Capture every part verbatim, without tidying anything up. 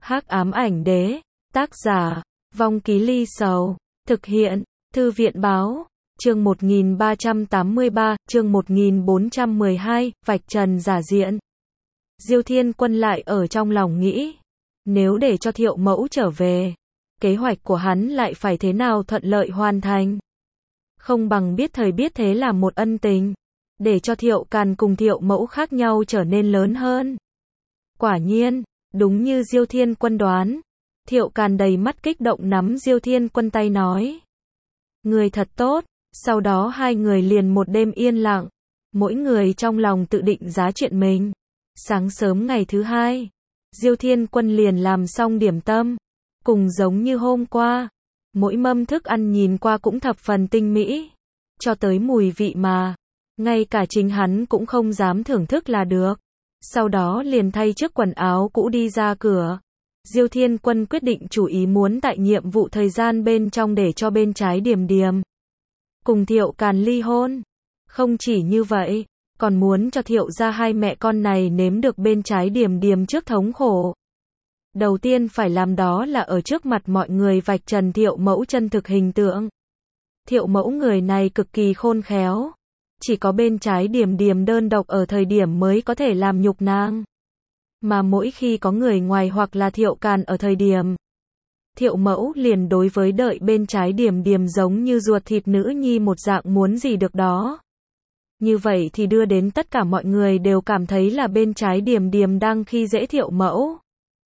Hắc ám ảnh đế, tác giả, Vong Ký Ly Sầu, thực hiện, Thư viện báo, chương một nghìn ba trăm tám mươi ba, chương một nghìn bốn trăm mười hai, vạch trần giả diện. Diêu Thiên Quân lại ở trong lòng nghĩ, nếu để cho Thiệu Mẫu trở về, kế hoạch của hắn lại phải thế nào thuận lợi hoàn thành. Không bằng biết thời biết thế là một ân tình, để cho Thiệu Càn cùng Thiệu Mẫu khác nhau trở nên lớn hơn. Quả nhiên, đúng như Diêu Thiên Quân đoán, Thiệu Càn đầy mắt kích động nắm Diêu Thiên Quân tay nói: "Người thật tốt." Sau đó hai người liền một đêm yên lặng, mỗi người trong lòng tự định giá chuyện mình. Sáng sớm ngày thứ hai, Diêu Thiên Quân liền làm xong điểm tâm, cùng giống như hôm qua, mỗi mâm thức ăn nhìn qua cũng thập phần tinh mỹ, cho tới mùi vị mà ngay cả chính hắn cũng không dám thưởng thức là được. Sau đó liền thay chiếc quần áo cũ đi ra cửa. Diêu Thiên Quân quyết định chủ ý muốn tại nhiệm vụ thời gian bên trong để cho bên trái Điềm Điềm cùng Thiệu Càn ly hôn. Không chỉ như vậy, còn muốn cho Thiệu gia hai mẹ con này nếm được bên trái Điềm Điềm trước thống khổ. Đầu tiên phải làm đó là ở trước mặt mọi người vạch trần Thiệu Mẫu chân thực hình tượng. Thiệu Mẫu người này cực kỳ khôn khéo, chỉ có bên trái Điềm Điềm đơn độc ở thời điểm mới có thể làm nhục nàng. Mà mỗi khi có người ngoài hoặc là Thiệu Càn ở thời điểm, Thiệu Mẫu liền đối với đợi bên trái Điềm Điềm giống như ruột thịt nữ nhi một dạng, muốn gì được đó. Như vậy thì đưa đến tất cả mọi người đều cảm thấy là bên trái Điềm Điềm đang khi dễ Thiệu Mẫu,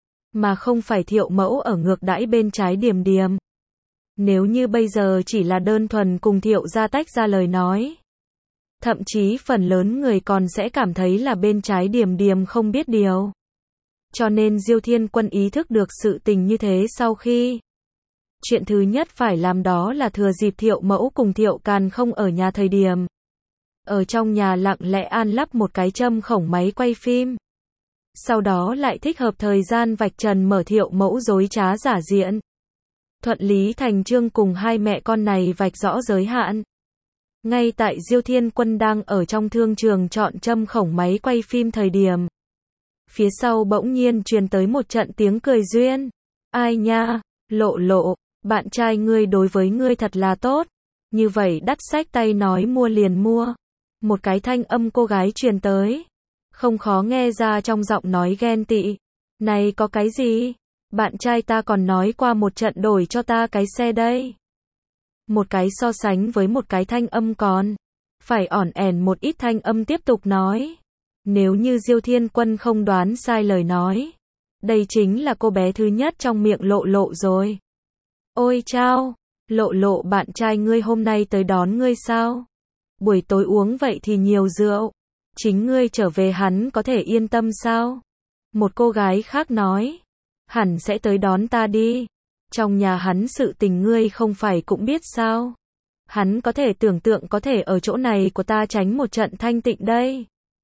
mà không phải Thiệu Mẫu ở ngược đãi bên trái Điềm Điềm. Nếu như bây giờ chỉ là đơn thuần cùng Thiệu gia tách ra lời nói, thậm chí phần lớn người còn sẽ cảm thấy là bên trái Điềm Điềm không biết điều. Cho nên Diêu Thiên Quân ý thức được sự tình như thế sau khi, chuyện thứ nhất phải làm đó là thừa dịp Thiệu Mẫu cùng Thiệu Càn không ở nhà thời điểm, ở trong nhà lặng lẽ an lắp một cái châm khổng máy quay phim. Sau đó lại thích hợp thời gian vạch trần mở Thiệu Mẫu dối trá giả diện. Thuận lý thành chương cùng hai mẹ con này vạch rõ giới hạn. Ngay tại Diêu Thiên Quân đang ở trong thương trường chọn châm khổng máy quay phim thời điểm, phía sau bỗng nhiên truyền tới một trận tiếng cười duyên. "Ai nha, Lộ Lộ, bạn trai ngươi đối với ngươi thật là tốt, như vậy đắt xách tay nói mua liền mua." Một cái thanh âm cô gái truyền tới, không khó nghe ra trong giọng nói ghen tị. "Này có cái gì? Bạn trai ta còn nói qua một trận đổi cho ta cái xe đây." Một cái so sánh với một cái thanh âm còn phải ỏn ẻn một ít thanh âm tiếp tục nói. Nếu như Diêu Thiên Quân không đoán sai lời nói, đây chính là cô bé thứ nhất trong miệng Lộ Lộ rồi. "Ôi chao, Lộ Lộ, bạn trai ngươi hôm nay tới đón ngươi sao? Buổi tối uống vậy thì nhiều rượu, chính ngươi trở về hắn có thể yên tâm sao?" Một cô gái khác nói, "Hẳn sẽ tới đón ta đi. Trong nhà hắn sự tình ngươi không phải cũng biết sao? Hắn có thể tưởng tượng có thể ở chỗ này của ta tránh một trận thanh tịnh đây."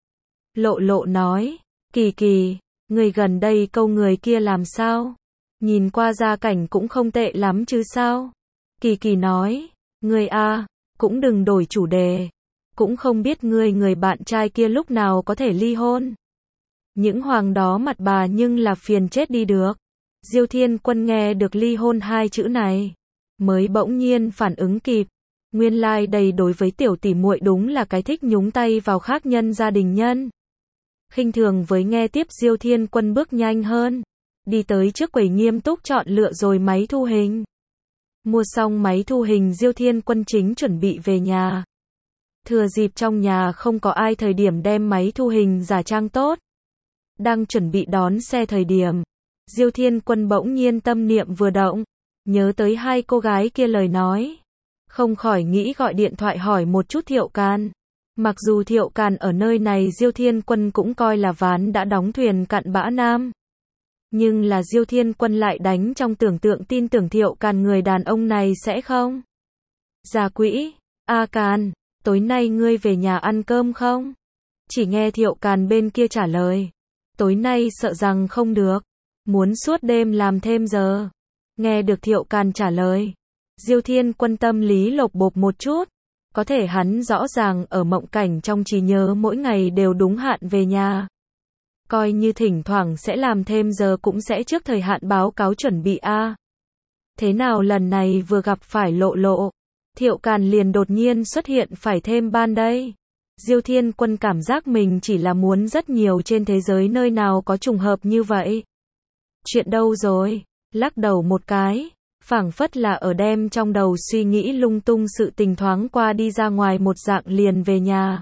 Lộ Lộ nói, "Kỳ Kỳ, người gần đây câu người kia làm sao? Nhìn qua gia cảnh cũng không tệ lắm chứ sao?" Kỳ Kỳ nói, "Ngươi a, cũng đừng đổi chủ đề. Cũng không biết ngươi người bạn trai kia lúc nào có thể ly hôn. Những hoàng đó mặt bà nhưng là phiền chết đi được." Diêu Thiên Quân nghe được ly hôn hai chữ này, mới bỗng nhiên phản ứng kịp. Nguyên lai like đây đối với tiểu tỷ muội đúng là cái thích nhúng tay vào khác nhân gia đình nhân. Khinh thường với nghe tiếp, Diêu Thiên Quân bước nhanh hơn, đi tới trước quầy nghiêm túc chọn lựa rồi máy thu hình. Mua xong máy thu hình, Diêu Thiên Quân chính chuẩn bị về nhà. Thừa dịp trong nhà không có ai thời điểm đem máy thu hình giả trang tốt. Đang chuẩn bị đón xe thời điểm, Diêu Thiên Quân bỗng nhiên tâm niệm vừa động, nhớ tới hai cô gái kia lời nói, không khỏi nghĩ gọi điện thoại hỏi một chút Thiệu Càn. Mặc dù Thiệu Càn ở nơi này Diêu Thiên Quân cũng coi là ván đã đóng thuyền cạn bã nam, nhưng là Diêu Thiên Quân lại đánh trong tưởng tượng tin tưởng Thiệu Càn người đàn ông này sẽ không ra quỹ. "A Càn, tối nay ngươi về nhà ăn cơm không?" Chỉ nghe Thiệu Càn bên kia trả lời, "Tối nay sợ rằng không được, muốn suốt đêm làm thêm giờ." Nghe được Thiệu Càn trả lời, Diêu Thiên Quân tâm lý lột bột một chút. Có thể hắn rõ ràng ở mộng cảnh trong trí nhớ mỗi ngày đều đúng hạn về nhà. Coi như thỉnh thoảng sẽ làm thêm giờ cũng sẽ trước thời hạn báo cáo chuẩn bị a. Thế nào lần này vừa gặp phải Lộ Lộ, Thiệu Càn liền đột nhiên xuất hiện phải thêm ban đây. Diêu Thiên Quân cảm giác mình chỉ là muốn rất nhiều trên thế giới nơi nào có trùng hợp như vậy. Chuyện đâu rồi? Lắc đầu một cái, phảng phất là ở đem trong đầu suy nghĩ lung tung sự tình thoáng qua đi ra ngoài một dạng liền về nhà.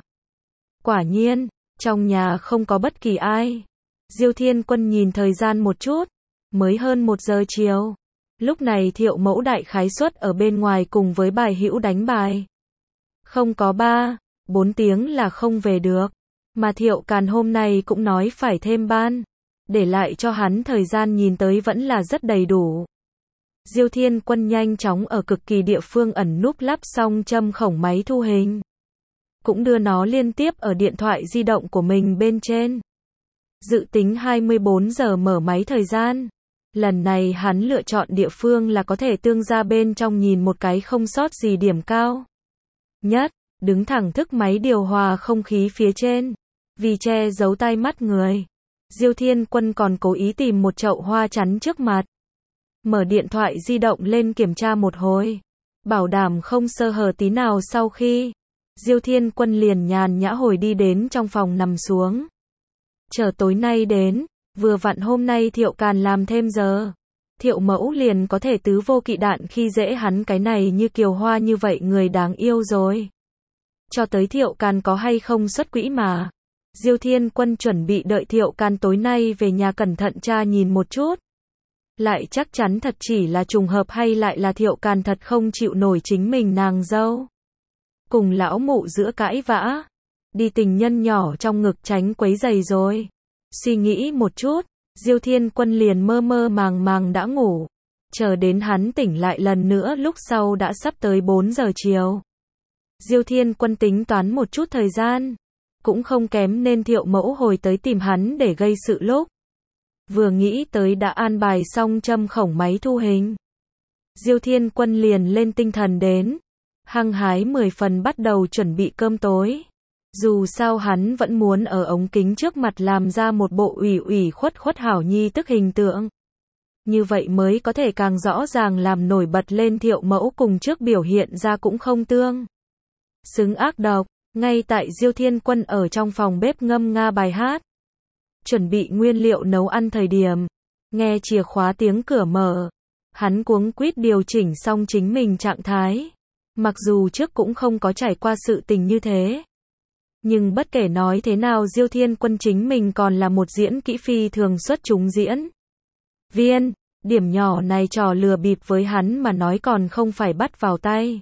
Quả nhiên, trong nhà không có bất kỳ ai. Diêu Thiên Quân nhìn thời gian một chút, mới hơn một giờ chiều. Lúc này Thiệu Mẫu đại khái suất ở bên ngoài cùng với bài hữu đánh bài. Không có ba, bốn tiếng là không về được. Mà Thiệu Càn hôm nay cũng nói phải thêm ban. Để lại cho hắn thời gian nhìn tới vẫn là rất đầy đủ. Diêu Thiên Quân nhanh chóng ở cực kỳ địa phương ẩn núp lắp xong châm khổng máy thu hình. Cũng đưa nó liên tiếp ở điện thoại di động của mình bên trên. Dự tính hai mươi bốn giờ mở máy thời gian. Lần này hắn lựa chọn địa phương là có thể tương ra bên trong nhìn một cái không sót gì điểm cao nhất, đứng thẳng thức máy điều hòa không khí phía trên. Vì che giấu tai mắt người, Diêu Thiên Quân còn cố ý tìm một chậu hoa chắn trước mặt. Mở điện thoại di động lên kiểm tra một hồi, bảo đảm không sơ hở tí nào sau khi. Diêu Thiên Quân liền nhàn nhã hồi đi đến trong phòng nằm xuống. Chờ tối nay đến, vừa vặn hôm nay Thiệu Càn làm thêm giờ. Thiệu Mẫu liền có thể tứ vô kỵ đạn khi dễ hắn cái này như kiều hoa như vậy người đáng yêu rồi. Cho tới Thiệu Càn có hay không xuất quỹ mà. Diêu Thiên Quân chuẩn bị đợi Thiệu Càn tối nay về nhà cẩn thận tra nhìn một chút. Lại chắc chắn thật chỉ là trùng hợp hay lại là Thiệu Càn thật không chịu nổi chính mình nàng dâu. Cùng lão mụ giữa cãi vã. Đi tình nhân nhỏ trong ngực tránh quấy giày rồi. Suy nghĩ một chút, Diêu Thiên Quân liền mơ mơ màng màng đã ngủ. Chờ đến hắn tỉnh lại lần nữa lúc sau đã sắp tới bốn giờ chiều. Diêu Thiên Quân tính toán một chút thời gian. Cũng không kém nên Thiệu Mẫu hồi tới tìm hắn để gây sự lúc. Vừa nghĩ tới đã an bài xong châm khổng máy thu hình. Diêu Thiên Quân liền lên tinh thần đến. Hăng hái mười phần bắt đầu chuẩn bị cơm tối. Dù sao hắn vẫn muốn ở ống kính trước mặt làm ra một bộ ủy ủy khuất khuất hảo nhi tức hình tượng. Như vậy mới có thể càng rõ ràng làm nổi bật lên Thiệu Mẫu cùng trước biểu hiện ra cũng không tương xứng ác độc. Ngay tại Diêu Thiên Quân ở trong phòng bếp ngâm nga bài hát, chuẩn bị nguyên liệu nấu ăn thời điểm, nghe chìa khóa tiếng cửa mở. Hắn cuống quýt điều chỉnh xong chính mình trạng thái. Mặc dù trước cũng không có trải qua sự tình như thế. Nhưng bất kể nói thế nào Diêu Thiên Quân chính mình còn là một diễn kỹ phi thường xuất chúng diễn viên. Điểm nhỏ này trò lừa bịp với hắn mà nói còn không phải bắt vào tay.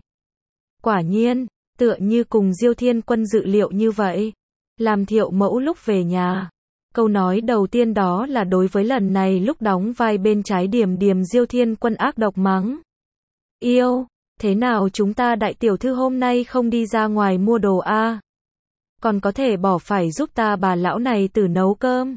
Quả nhiên, tựa như cùng Diêu Thiên Quân dự liệu như vậy. Làm Thiệu Mẫu lúc về nhà. Câu nói đầu tiên đó là đối với lần này lúc đóng vai bên trái Điềm Điềm Diêu Thiên Quân ác độc mắng. Yêu, thế nào chúng ta đại tiểu thư hôm nay không đi ra ngoài mua đồ a? À? Còn có thể bỏ phải giúp ta bà lão này tử nấu cơm.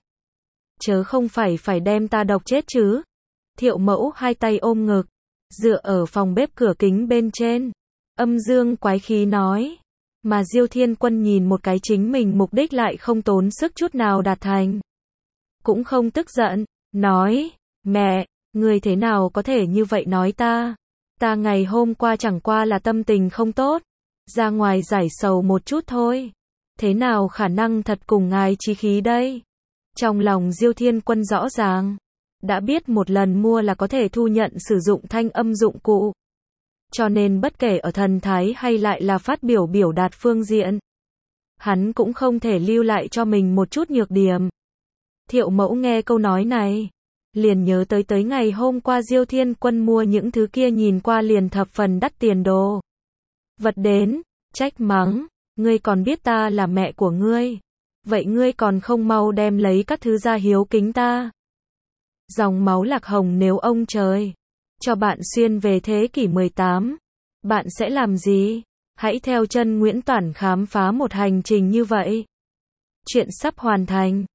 Chớ không phải phải đem ta độc chết chứ. Thiệu Mẫu hai tay ôm ngực, dựa ở phòng bếp cửa kính bên trên. Âm dương quái khí nói. Mà Diêu Thiên Quân nhìn một cái chính mình mục đích lại không tốn sức chút nào đạt thành. Cũng không tức giận, nói, mẹ, người thế nào có thể như vậy nói ta? Ta ngày hôm qua chẳng qua là tâm tình không tốt. Ra ngoài giải sầu một chút thôi. Thế nào khả năng thật cùng ngài chí khí đây? Trong lòng Diêu Thiên Quân rõ ràng. Đã biết một lần mua là có thể thu nhận sử dụng thanh âm dụng cụ. Cho nên bất kể ở thần thái hay lại là phát biểu biểu đạt phương diện, hắn cũng không thể lưu lại cho mình một chút nhược điểm. Thiệu Mẫu nghe câu nói này, liền nhớ tới tới ngày hôm qua Diêu Thiên Quân mua những thứ kia nhìn qua liền thập phần đắt tiền đồ vật đến, trách mắng, ngươi còn biết ta là mẹ của ngươi, vậy ngươi còn không mau đem lấy các thứ ra hiếu kính ta. Dòng máu lạc hồng nếu ông trời cho bạn xuyên về thế kỷ mười tám, bạn sẽ làm gì? Hãy theo chân Nguyễn Toản khám phá một hành trình như vậy. Chuyện sắp hoàn thành.